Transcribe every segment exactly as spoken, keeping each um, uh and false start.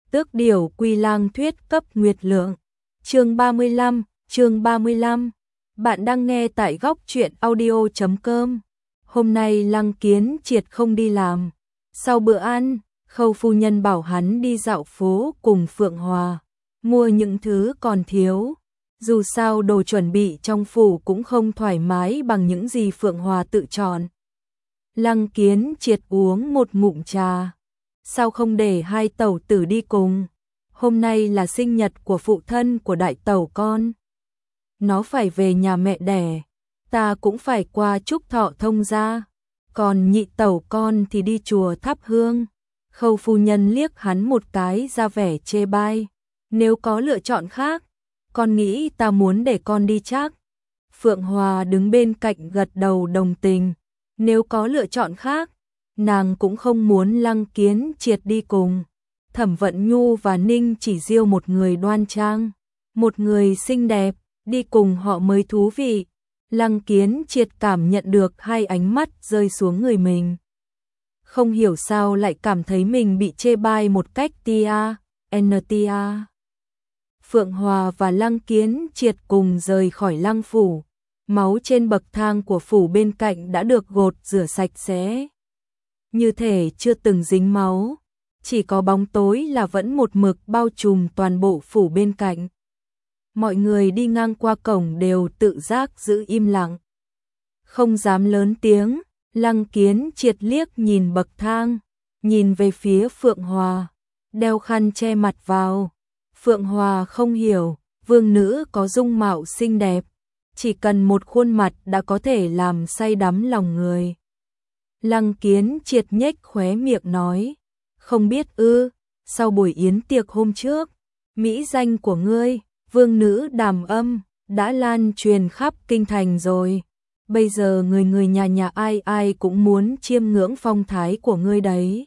Tước điểu Quy Lang thuyết cấp nguyệt lượng. Chương ba mươi lăm, chương ba mươi lăm. Bạn đang nghe tại góc truyện audio chấm com. Hôm nay Lăng Kiến Triệt không đi làm. Sau bữa ăn, Khâu phu nhân bảo hắn đi dạo phố cùng Phượng Hòa, mua những thứ còn thiếu. Dù sao đồ chuẩn bị trong phủ cũng không thoải mái bằng những gì Phượng Hòa tự chọn. Lăng Kiến Triệt uống một ngụm trà. Sao không để hai tẩu tử đi cùng? Hôm nay là sinh nhật của phụ thân của đại tẩu con. Nó phải về nhà mẹ đẻ, ta cũng phải qua chúc thọ thông gia. Còn nhị tẩu con thì đi chùa thắp hương. Khâu phu nhân liếc hắn một cái ra vẻ chê bai. Nếu có lựa chọn khác, con nghĩ ta muốn để con đi chắc. Phượng Hòa đứng bên cạnh gật đầu đồng tình. Nếu có lựa chọn khác, nàng cũng không muốn Lăng Kiến Triệt đi cùng. Thẩm Vận Nhu và Ninh Chỉ Diêu một người đoan trang, một người xinh đẹp, đi cùng họ mới thú vị. Lăng Kiến Triệt cảm nhận được hai ánh mắt rơi xuống người mình. Không hiểu sao lại cảm thấy mình bị chê bai một cách tia, tia. Phượng Hòa và Lăng Kiến Triệt cùng rời khỏi Lăng phủ. Máu trên bậc thang của phủ bên cạnh đã được gột rửa sạch sẽ. Như thể chưa từng dính máu, chỉ có bóng tối là vẫn một mực bao trùm toàn bộ phủ bên cạnh. Mọi người đi ngang qua cổng đều tự giác giữ im lặng, không dám lớn tiếng. Lăng Kiến Triệt liếc nhìn bậc thang, nhìn về phía Phượng Hòa, đeo khăn che mặt vào. Phượng Hòa không hiểu, vương nữ có dung mạo xinh đẹp, chỉ cần một khuôn mặt đã có thể làm say đắm lòng người. Lăng Kiến Triệt nhếch khóe miệng nói, không biết ư, sau buổi yến tiệc hôm trước, mỹ danh của ngươi, vương nữ Đàm Âm, đã lan truyền khắp kinh thành rồi. Bây giờ người người nhà nhà ai ai cũng muốn chiêm ngưỡng phong thái của ngươi đấy.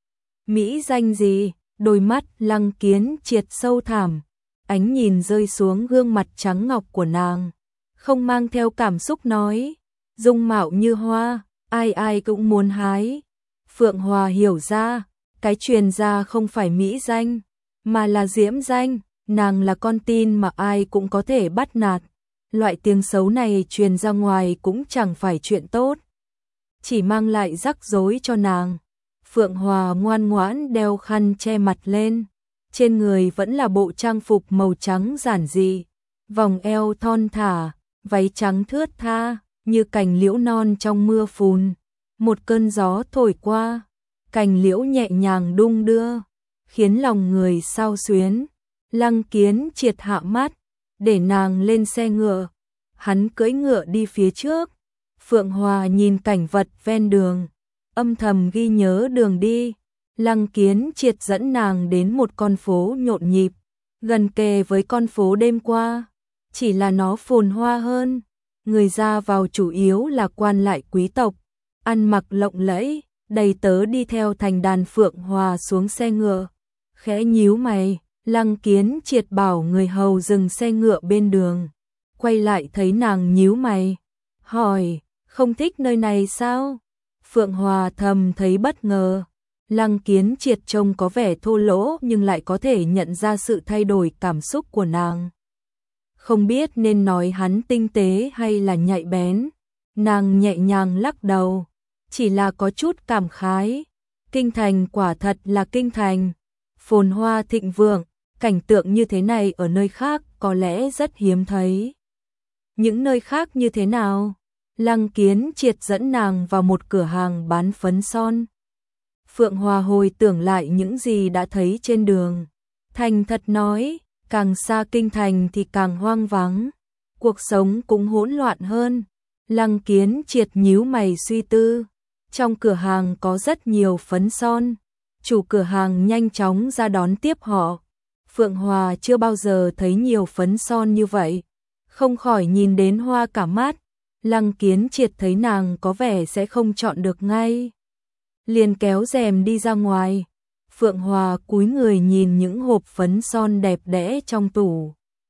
Mỹ danh gì? Đôi mắt Lăng Kiến Triệt sâu thẳm, ánh nhìn rơi xuống gương mặt trắng ngọc của nàng, không mang theo cảm xúc nói, dung mạo như hoa, ai ai cũng muốn hái. Phượng Hòa hiểu ra, cái truyền ra không phải mỹ danh, mà là diễm danh. Nàng là con tin mà ai cũng có thể bắt nạt. Loại tiếng xấu này truyền ra ngoài cũng chẳng phải chuyện tốt, chỉ mang lại rắc rối cho nàng. Phượng Hòa ngoan ngoãn đeo khăn che mặt lên, trên người vẫn là bộ trang phục màu trắng giản dị, vòng eo thon thả, váy trắng thướt tha, như cành liễu non trong mưa phùn. Một cơn gió thổi qua, cành liễu nhẹ nhàng đung đưa, khiến lòng người xao xuyến. Lăng Kiến Triệt hạ mắt, để nàng lên xe ngựa, hắn cưỡi ngựa đi phía trước. Phượng Hòa nhìn cảnh vật ven đường, âm thầm ghi nhớ đường đi. Lăng Kiến Triệt dẫn nàng đến một con phố nhộn nhịp, gần kề với con phố đêm qua, chỉ là nó phồn hoa hơn. Người ra vào chủ yếu là quan lại quý tộc, ăn mặc lộng lẫy. Đầy tớ đi theo thành đàn. Phượng Hòa xuống xe ngựa, khẽ nhíu mày. Lăng Kiến Triệt bảo người hầu dừng xe ngựa bên đường, quay lại thấy nàng nhíu mày, hỏi, không thích nơi này sao? Phượng Hòa thầm thấy bất ngờ. Lăng Kiến Triệt trông có vẻ thô lỗ nhưng lại có thể nhận ra sự thay đổi cảm xúc của nàng. Không biết nên nói hắn tinh tế hay là nhạy bén. Nàng nhẹ nhàng lắc đầu, chỉ là có chút cảm khái. Kinh thành quả thật là kinh thành, phồn hoa thịnh vượng. Cảnh tượng như thế này ở nơi khác có lẽ rất hiếm thấy. Những nơi khác như thế nào? Lăng Kiến Triệt dẫn nàng vào một cửa hàng bán phấn son. Phượng Hòa hồi tưởng lại những gì đã thấy trên đường, thành thật nói, càng xa kinh thành thì càng hoang vắng, cuộc sống cũng hỗn loạn hơn. Lăng Kiến Triệt nhíu mày suy tư. Trong cửa hàng có rất nhiều phấn son, chủ cửa hàng nhanh chóng ra đón tiếp họ. Phượng Hòa chưa bao giờ thấy nhiều phấn son như vậy, không khỏi nhìn đến hoa cả mắt. Lăng Kiến Triệt thấy nàng có vẻ sẽ không chọn được ngay, liền kéo rèm đi ra ngoài. Phượng Hòa cúi người nhìn những hộp phấn son đẹp đẽ trong tủ,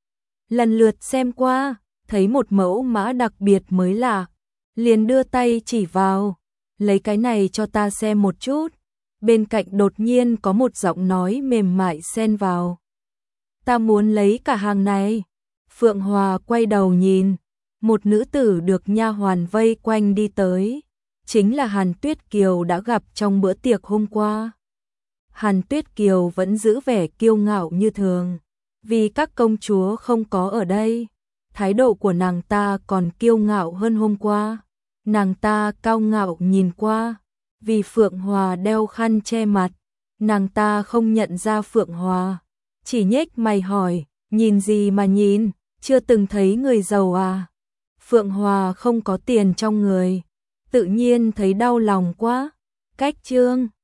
lần lượt xem qua, thấy một mẫu mã đặc biệt mới lạ, liền đưa tay chỉ vào, lấy cái này cho ta xem một chút. bên cạnh đột nhiên có một giọng nói mềm mại xen vào. Ta muốn lấy cả hàng này. Phượng Hòa quay đầu nhìn, một nữ tử được nha hoàn vây quanh đi tới, chính là Hàn Tuyết Kiều đã gặp trong bữa tiệc hôm qua. Hàn Tuyết Kiều vẫn giữ vẻ kiêu ngạo như thường, vì các công chúa không có ở đây, thái độ của nàng ta còn kiêu ngạo hơn hôm qua. Nàng ta cao ngạo nhìn qua, vì Phượng Hòa đeo khăn che mặt, nàng ta không nhận ra Phượng Hòa, chỉ nhếch mày hỏi, nhìn gì mà nhìn, chưa từng thấy người giàu à? Phượng Hòa không có tiền trong người, tự nhiên thấy đau lòng quá. Cách chương